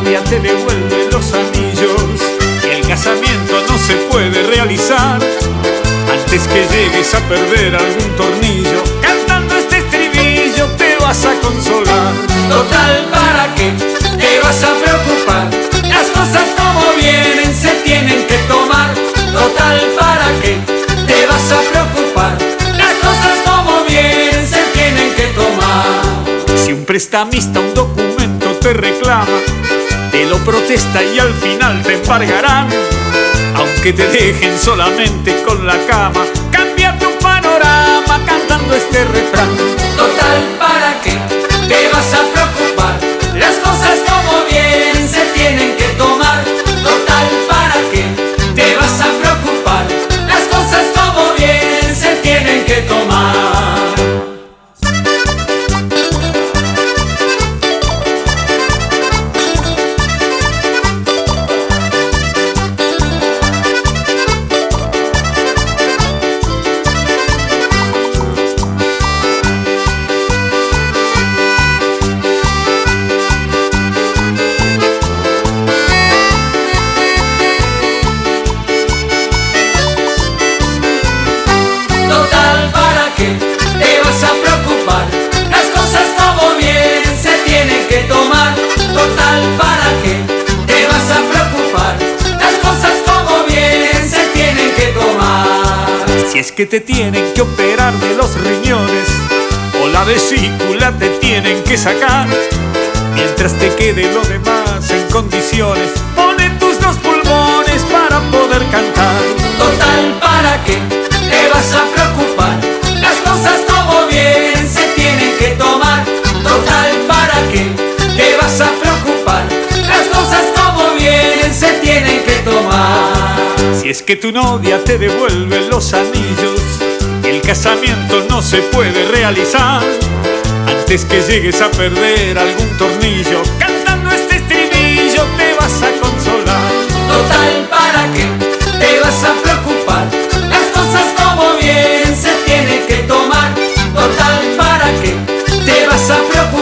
novia te devuelve los anillos y el casamiento no se puede realizar antes que llegues a perder algún tornillo. Cantando este estribillo te vas a consolar. Total, ¿para qué te vas a preocupar? Las cosas como vienen se tienen que tomar. Total, ¿para qué te vas a preocupar? Las cosas como vienen se tienen que tomar. Si un prestamista un documento te reclama, te lo protesta y al final te embargarán. Aunque te dejen solamente con la cama, cambia tu panorama cantando este refrán. Total, ¿para qué te vas a preocupar? Las cosas como vienen se tienen que tomar. Total, ¿para qué te vas a preocupar? Las cosas como vienen se tienen que tomar. Total, ¿para qué te vas a preocupar? Las cosas como vienen se tienen que tomar. Total, ¿para qué te vas a preocupar? Las cosas como vienen se tienen que tomar. Si es que te tienen que operar de los riñones o la vesícula te tienen que sacar, mientras te quede lo demás en condiciones, pone tus dos pulmones para poder cantar. Total, ¿para qué te vas a preocupar? Las cosas como vienen se tienen que tomar. Total, ¿para qué te vas a preocupar? Las cosas como vienen se tienen que tomar. Si es que tu novia te devuelve los anillos y el casamiento no se puede realizar antes que llegues a perder algún tornillo, cantando este estribillo te vas a consolar. Total, ¿para qué te vas a preocupar? Las cosas como vienen se tienen que tomar. Total, ¿para qué te vas a preocupar?